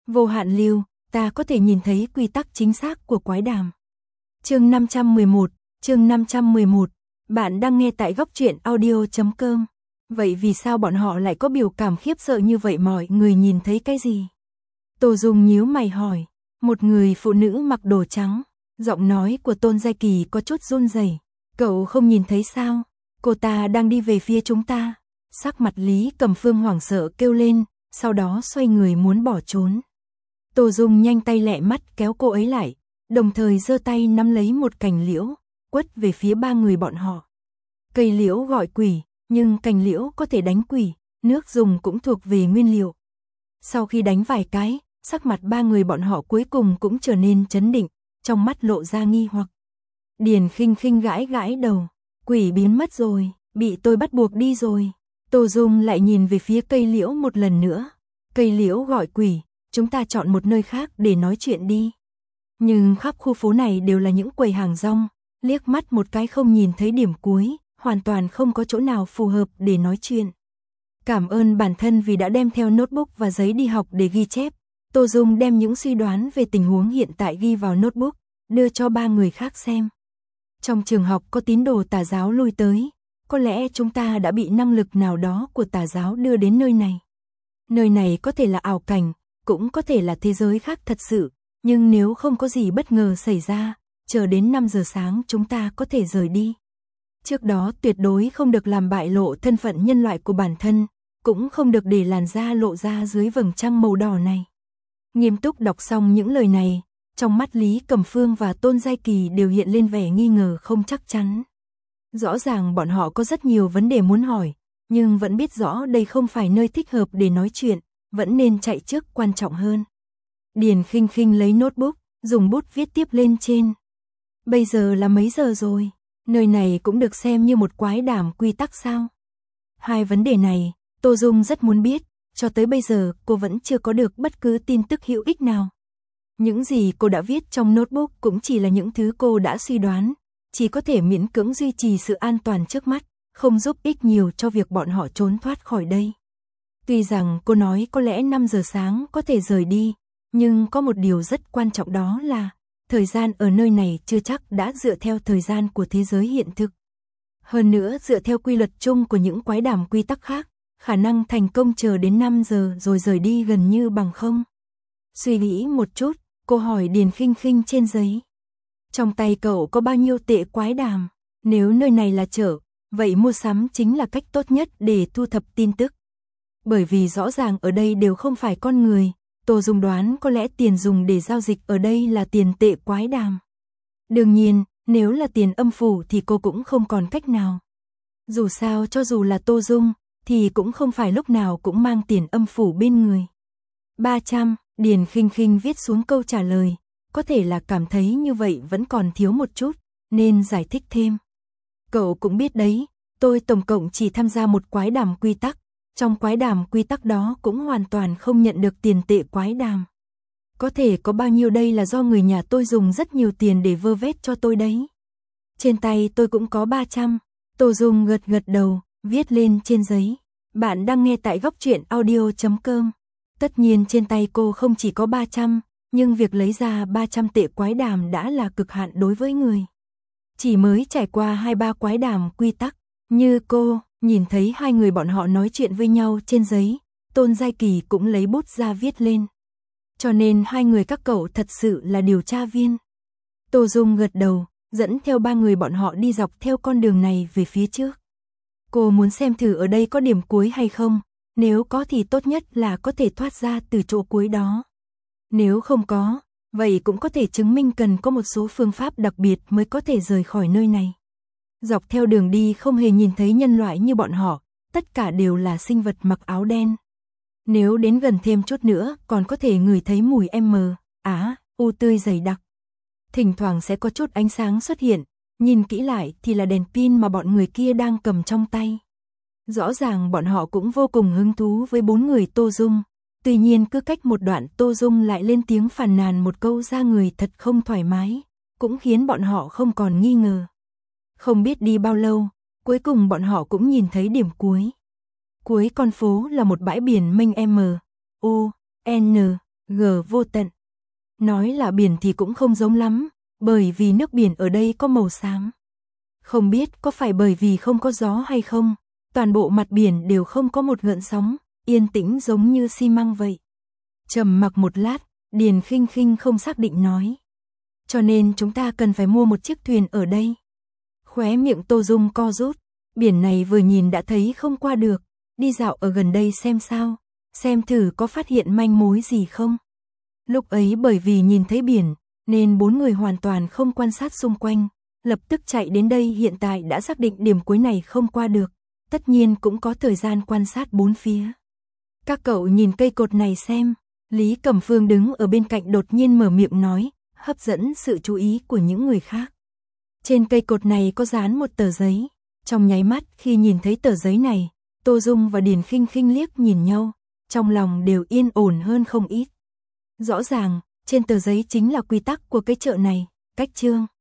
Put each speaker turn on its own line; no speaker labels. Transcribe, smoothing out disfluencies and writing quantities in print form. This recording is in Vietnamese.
Vô hạn lưu, ta có thể nhìn thấy quy tắc chính xác của quái đàm. Chương 511, bạn đang nghe tại góc truyện audio.com. Vậy vì sao bọn họ lại có biểu cảm khiếp sợ như vậy, mọi người nhìn thấy cái gì? Tô Dung nhíu mày hỏi. Một người phụ nữ mặc đồ trắng, giọng nói của Tôn Giai Kỳ có chút run rẩy. Cậu không nhìn thấy sao? Cô ta đang đi về phía chúng ta. Sắc mặt Lý Cầm Phương hoảng sợ kêu lên, sau đó xoay người muốn bỏ trốn. Tô Dung nhanh tay lẹ mắt kéo cô ấy lại, đồng thời giơ tay nắm lấy một cành liễu, quất về phía ba người bọn họ. Cây liễu gọi quỷ, nhưng cành liễu có thể đánh quỷ, nước dùng cũng thuộc về nguyên liệu. Sau khi đánh vài cái, sắc mặt ba người bọn họ cuối cùng cũng trở nên trấn định, trong mắt lộ ra nghi hoặc. Điền Khinh Khinh gãi gãi đầu, quỷ biến mất rồi, bị tôi bắt buộc đi rồi. Tô Dung lại nhìn về phía cây liễu một lần nữa. Cây liễu gọi quỷ, chúng ta chọn một nơi khác để nói chuyện đi. Nhưng khắp khu phố này đều là những quầy hàng rong, liếc mắt một cái không nhìn thấy điểm cuối, hoàn toàn không có chỗ nào phù hợp để nói chuyện. Cảm ơn bản thân vì đã đem theo notebook và giấy đi học để ghi chép. Tô Dung đem những suy đoán về tình huống hiện tại ghi vào notebook, đưa cho ba người khác xem. Trong trường học có tín đồ tà giáo lui tới, có lẽ chúng ta đã bị năng lực nào đó của tà giáo đưa đến nơi này. Nơi này có thể là ảo cảnh, cũng có thể là thế giới khác thật sự, nhưng nếu không có gì bất ngờ xảy ra, chờ đến 5 giờ sáng chúng ta có thể rời đi. Trước đó tuyệt đối không được làm bại lộ thân phận nhân loại của bản thân, cũng không được để làn da lộ ra dưới vầng trăng màu đỏ này. Nghiêm túc đọc xong những lời này, trong mắt Lý Cầm Phương và Tôn Giai Kỳ đều hiện lên vẻ nghi ngờ không chắc chắn. Rõ ràng bọn họ có rất nhiều vấn đề muốn hỏi, nhưng vẫn biết rõ đây không phải nơi thích hợp để nói chuyện, vẫn nên chạy trước quan trọng hơn. Điền Khinh Khinh lấy notebook, dùng bút viết tiếp lên trên. Bây giờ là mấy giờ rồi? Nơi này cũng được xem như một quái đàm quy tắc sao? Hai vấn đề này, Tô Dung rất muốn biết, cho tới bây giờ cô vẫn chưa có được bất cứ tin tức hữu ích nào. Những gì cô đã viết trong notebook cũng chỉ là những thứ cô đã suy đoán, chỉ có thể miễn cưỡng duy trì sự an toàn trước mắt, không giúp ích nhiều cho việc bọn họ trốn thoát khỏi đây. Tuy rằng cô nói có lẽ 5 giờ sáng có thể rời đi, nhưng có một điều rất quan trọng, đó là thời gian ở nơi này chưa chắc đã dựa theo thời gian của thế giới hiện thực. Hơn nữa dựa theo quy luật chung của những quái đàm quy tắc khác, khả năng thành công chờ đến 5 giờ rồi rời đi gần như bằng không. Suy nghĩ một chút, cô hỏi Điền Khinh Khinh trên giấy. Trong tay cậu có bao nhiêu tệ quái đàm? Nếu nơi này là chợ, vậy mua sắm chính là cách tốt nhất để thu thập tin tức. Bởi vì rõ ràng ở đây đều không phải con người, Tô Dung đoán có lẽ tiền dùng để giao dịch ở đây là tiền tệ quái đàm. Đương nhiên, nếu là tiền âm phủ thì cô cũng không còn cách nào. Dù sao cho dù là Tô Dung, thì cũng không phải lúc nào cũng mang tiền âm phủ bên người. 300, Điền Khinh Khinh viết xuống câu trả lời, có thể là cảm thấy như vậy vẫn còn thiếu một chút, nên giải thích thêm. Cậu cũng biết đấy, tôi tổng cộng chỉ tham gia một quái đàm quy tắc, trong quái đàm quy tắc đó cũng hoàn toàn không nhận được tiền tệ quái đàm. Có thể có bao nhiêu đây là do người nhà tôi dùng rất nhiều tiền để vơ vét cho tôi đấy. Trên tay tôi cũng có 300, Tô Dung gật gật đầu, viết lên trên giấy. Bạn đang nghe tại góc truyện audio.com. Tất nhiên trên tay cô không chỉ có 300, nhưng việc lấy ra 300 tệ quái đàm đã là cực hạn đối với người. Chỉ mới trải qua 2-3 quái đàm quy tắc, như cô, nhìn thấy hai người bọn họ nói chuyện với nhau trên giấy, Tôn Giai Kỳ cũng lấy bút ra viết lên. Cho nên hai người các cậu thật sự là điều tra viên. Tô Dung gật đầu, dẫn theo ba người bọn họ đi dọc theo con đường này về phía trước. Cô muốn xem thử ở đây có điểm cuối hay không, nếu có thì tốt nhất là có thể thoát ra từ chỗ cuối đó. Nếu không có, vậy cũng có thể chứng minh cần có một số phương pháp đặc biệt mới có thể rời khỏi nơi này. Dọc theo đường đi không hề nhìn thấy nhân loại như bọn họ, tất cả đều là sinh vật mặc áo đen. Nếu đến gần thêm chút nữa còn có thể ngửi thấy mùi u tươi dày đặc. Thỉnh thoảng sẽ có chút ánh sáng xuất hiện, nhìn kỹ lại thì là đèn pin mà bọn người kia đang cầm trong tay. Rõ ràng bọn họ cũng vô cùng hứng thú với 4 người Tô Dung. Tuy nhiên cứ cách một đoạn Tô Dung lại lên tiếng phàn nàn một câu ra người thật không thoải mái, cũng khiến bọn họ không còn nghi ngờ. Không biết đi bao lâu, cuối cùng bọn họ cũng nhìn thấy điểm cuối. Cuối con phố là một bãi biển mênh vô tận. Nói là biển thì cũng không giống lắm, bởi vì nước biển ở đây có màu xám. Không biết có phải bởi vì không có gió hay không, toàn bộ mặt biển đều không có một gợn sóng, yên tĩnh giống như xi măng vậy. Trầm mặc một lát, Điền Khinh Khinh không xác định nói. Cho nên chúng ta cần phải mua một chiếc thuyền ở đây. Khóe miệng Tô Dung co rút, biển này vừa nhìn đã thấy không qua được, đi dạo ở gần đây xem sao, xem thử có phát hiện manh mối gì không. Lúc ấy bởi vì nhìn thấy biển, nên 4 người hoàn toàn không quan sát xung quanh, lập tức chạy đến đây, hiện tại đã xác định điểm cuối này không qua được, tất nhiên cũng có thời gian quan sát bốn phía. Các cậu nhìn cây cột này xem, Lý Cẩm Phương đứng ở bên cạnh đột nhiên mở miệng nói, hấp dẫn sự chú ý của những người khác. Trên cây cột này có dán một tờ giấy, trong nháy mắt khi nhìn thấy tờ giấy này, Tô Dung và Điền Khinh Khinh liếc nhìn nhau, trong lòng đều yên ổn hơn không ít. Rõ ràng, trên tờ giấy chính là quy tắc của cái chợ này, cách chương.